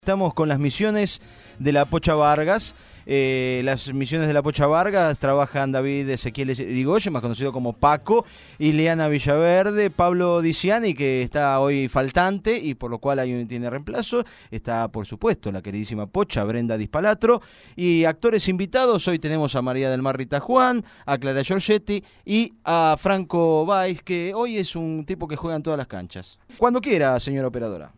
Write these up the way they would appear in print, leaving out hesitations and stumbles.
Estamos con las misiones de la Pocha Vargas. Las misiones de la Pocha Vargas trabajan David Ezequiel Irigoyen, más conocido como Paco, Ileana Villaverde, Pablo Diciani, que está hoy faltante y por lo cual tiene reemplazo. Está, por supuesto, la queridísima Pocha, Brenda Dispalatro. Y actores invitados, hoy tenemos a María del Mar Rita Juan, a Clara Giorgetti y a Franco Valls, que hoy es un tipo que juega en todas las canchas. Cuando quiera, señora operadora.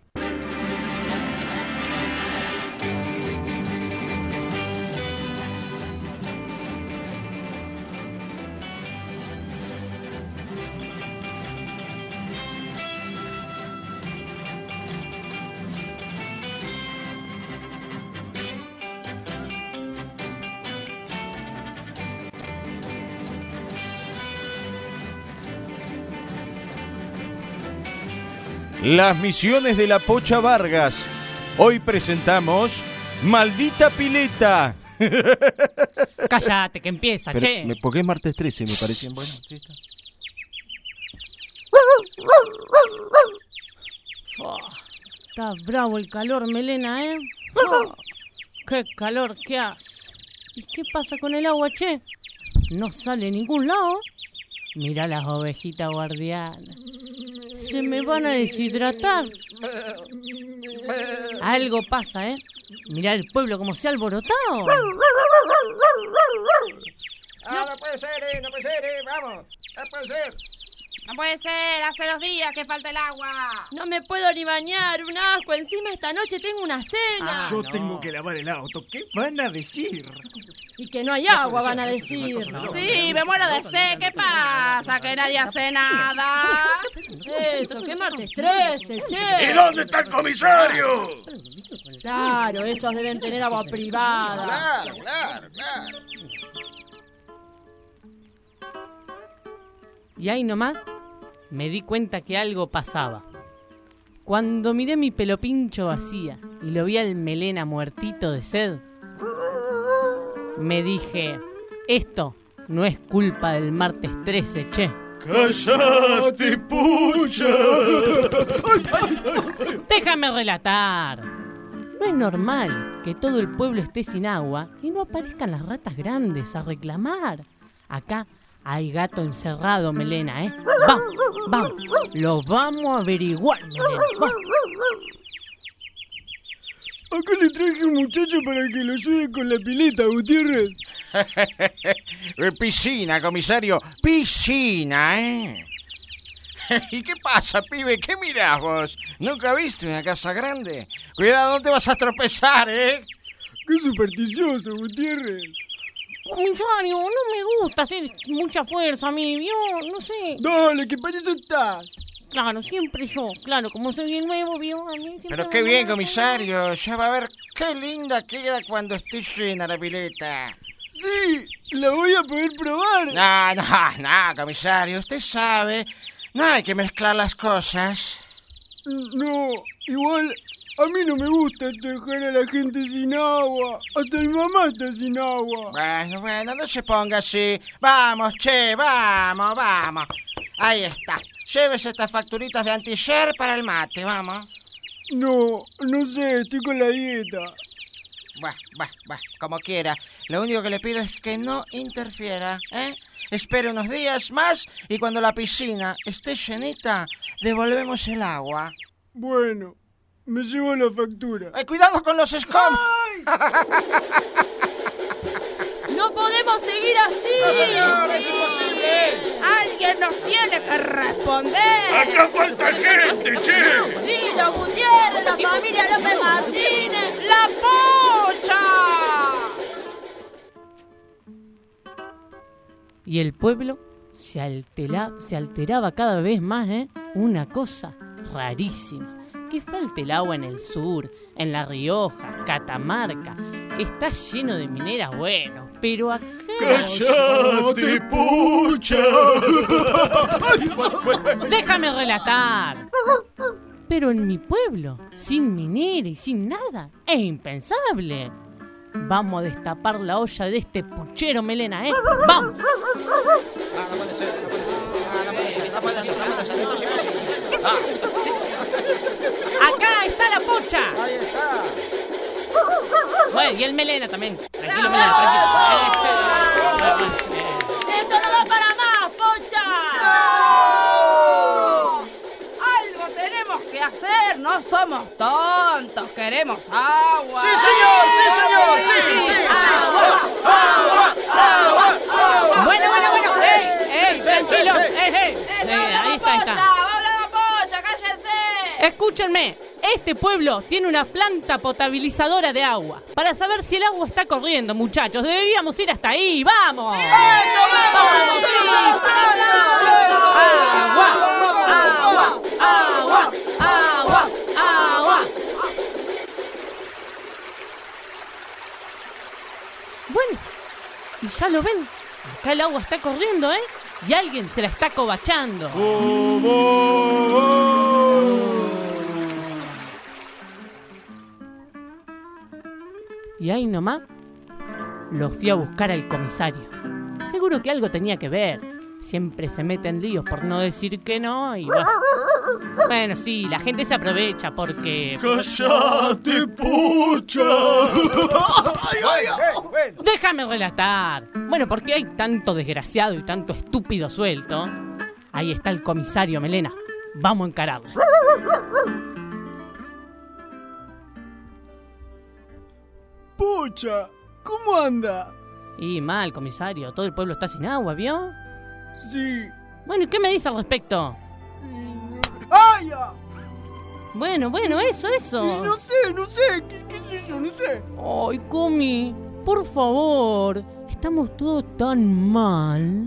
Las misiones de la Pocha Vargas. Hoy presentamos Maldita Pileta. Cállate, que empieza, pero, che. Porque es martes 13, me parecían. Bueno, sí está. Está bravo el calor, Melena, ¿eh? Oh, qué calor que hace. ¿Y qué pasa con el agua, che? No sale a ningún lado. Mirá las ovejitas guardianas. Se me van a deshidratar. Algo pasa, ¿eh? Mirá el pueblo como se ha alborotado. No puede ser, no puede ser, vamos. No puede ser. No puede ser, hace 2 días que falta el agua. No me puedo ni bañar, un asco. Encima esta noche tengo una cena. Yo tengo que lavar el auto. ¿Qué van a decir? Y que no hay agua, van a decir. Sí, me muero de sed. ¿Qué pasa? ¿Que nadie hace nada? Eso, qué martes 13, che. ¿Y dónde está el comisario? Claro, ellos deben tener agua privada. Claro. Y ahí nomás me di cuenta que algo pasaba. Cuando miré mi pelopincho vacía y lo vi al Melena muertito de sed, me dije, esto no es culpa del martes 13, che. ¡Cállate, pucha! Déjame relatar. No es normal que todo el pueblo esté sin agua y no aparezcan las ratas grandes a reclamar. Acá hay gato encerrado, Melena, ¿eh? Vamos, lo vamos a averiguar, Melena. Vamos. Acá le traje un muchacho para que lo ayude con la pileta, Gutiérrez. Piscina, comisario. Piscina, ¿eh? ¿Y qué pasa, pibe? ¿Qué mirás vos? ¿Nunca viste una casa grande? Cuidado, no te vas a tropezar, ¿eh? Qué supersticioso, Gutiérrez. Comisario, no me gusta hacer mucha fuerza a mí, yo no sé. Dale, que para eso estás. Claro, siempre yo, claro, como soy el nuevo, vio, a mí siempre. Pero qué bien, comisario. Ya va a ver qué linda queda cuando esté llena la pileta. Sí, la voy a poder probar. No, comisario. Usted sabe, no hay que mezclar las cosas. No, igual a mí no me gusta dejar a la gente sin agua. Hasta mi mamá está sin agua. Bueno, no se ponga así. Vamos, che, vamos. Ahí está. Llévese estas facturitas de antier para el mate, vamos. No sé, estoy con la dieta. Como quiera. Lo único que le pido es que no interfiera, ¿eh? Espere unos días más y cuando la piscina esté llenita, devolvemos el agua. Bueno, me llevo la factura. ¡Cuidado con los escombros! ¡No podemos seguir así! ¡No, señor! ¡Es imposible! Alguien nos tiene que responder. ¡Acá falta gente, che! ¡Sí, los Gutiérrez, la familia López Martínez! ¡La Pocha! Y el pueblo se alteraba cada vez más, ¿eh? Una cosa rarísima. Que falte el agua en el sur, en La Rioja, Catamarca, que está lleno de mineras, bueno, pero acá... ¡Cállate, pucha! ¡Déjame relatar! Pero en mi pueblo, sin minera y sin nada, es impensable. Vamos a destapar la olla de este puchero, Melena, ¿eh? ¡Vamos! No puede ser. Esto es imposible. Acá está la pocha. Ahí está. Bueno, y el melena también. Tranquilo, melena, tranquilo. ¡Esto no da para más, pocha! Algo tenemos que hacer, no somos tontos, queremos agua. Sí, señor, sí, señor, sí, sí. Agua. Bueno. Tranquilo. Ahí está. ¡Habla la pocha, cállense! Escúchenme, este pueblo tiene una planta potabilizadora de agua. Para saber si el agua está corriendo, muchachos, deberíamos ir hasta ahí. ¡Vamos! ¡Eso, ¡Vamos! ¡Agua! Bueno, y ya lo ven. Acá el agua está corriendo, ¿eh? Y alguien se la está cobachando. Y ahí nomás lo fui a buscar al comisario. Seguro que algo tenía que ver. Siempre se mete en líos por no decir que no y bueno, sí, la gente se aprovecha porque... ¡Cállate, pocha! Déjame relatar. Bueno, porque hay tanto desgraciado y tanto estúpido suelto. Ahí está el comisario, Melena. Vamos a encararlo. Pocha, ¿cómo anda? Y mal, comisario. Todo el pueblo está sin agua, ¿vio? Sí. Bueno, ¿y qué me dice al respecto? ¡Ay, ya! Bueno, eso. No sé, qué sé yo, no sé. Ay, Comi, por favor. Estamos todos tan mal.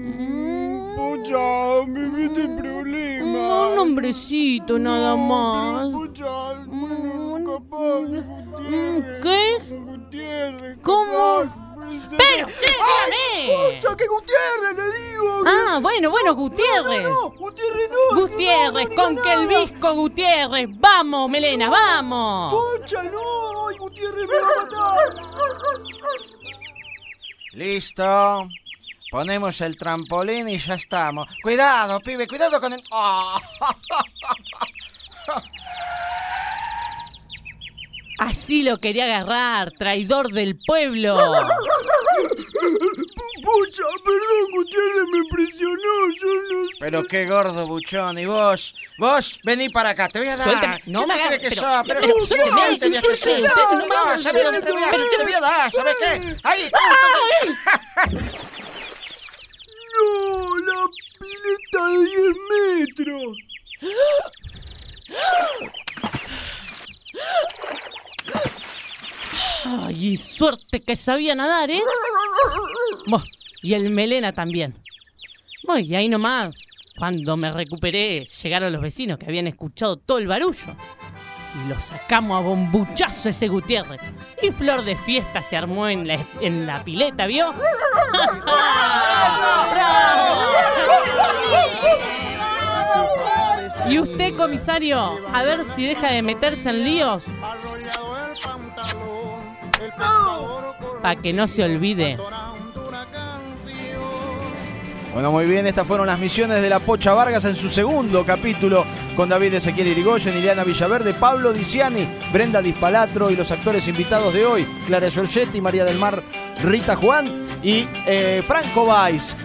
Pocha, me viste en problemas. Un hombrecito nada más. Pocha, bueno, capaz, Gutiérrez. ¿Qué? Gutiérrez. ¿Cómo? Capaz, ¡Pero, che, dígame! ¡Pocha, que Gutiérrez, le digo! Ah, bueno, No, Gutiérrez. Gutiérrez no. Gutiérrez, no con diga que el nada. visco Gutiérrez. Vamos, Melena, vamos. Pocha, no. Ay, Gutiérrez me va a matar. Listo. Ponemos el trampolín y ya estamos. Cuidado, pibe, cuidado con el... ¡Oh! Así lo quería agarrar, traidor del pueblo. Pocha, perdón, Gutiérrez me presionó. Yo no... Pero qué gordo, buchón. Y vos, vení para acá, te voy a dar. Suéltame, no ¿Qué me te agarres, crees que pero- sos? pero ¿Qué suélteme, tenías que ser? suélteme, No, no me hagas, ¿sabes dónde te voy a dar? Te voy a dar, ¿sabes qué? Ahí. No, la pileta de 10 metros. Ay, suerte que sabía nadar, ¿eh? Buah, y el Melena también. Bueno, y ahí nomás, cuando me recuperé, llegaron los vecinos que habían escuchado todo el barullo. Y lo sacamos a bombuchazo ese Gutiérrez. Y flor de fiesta se armó en la pileta, ¿vio? Y usted, comisario, a ver si deja de meterse en líos. Para que no se olvide. Bueno, muy bien, estas fueron las misiones de la Pocha Vargas en su segundo capítulo, con David Ezequiel Irigoyen, Ileana Villaverde, Pablo Diciani, Brenda Dispalatro y los actores invitados de hoy, Clara Giorgetti, María del Mar, Rita Juan y Franco Valls.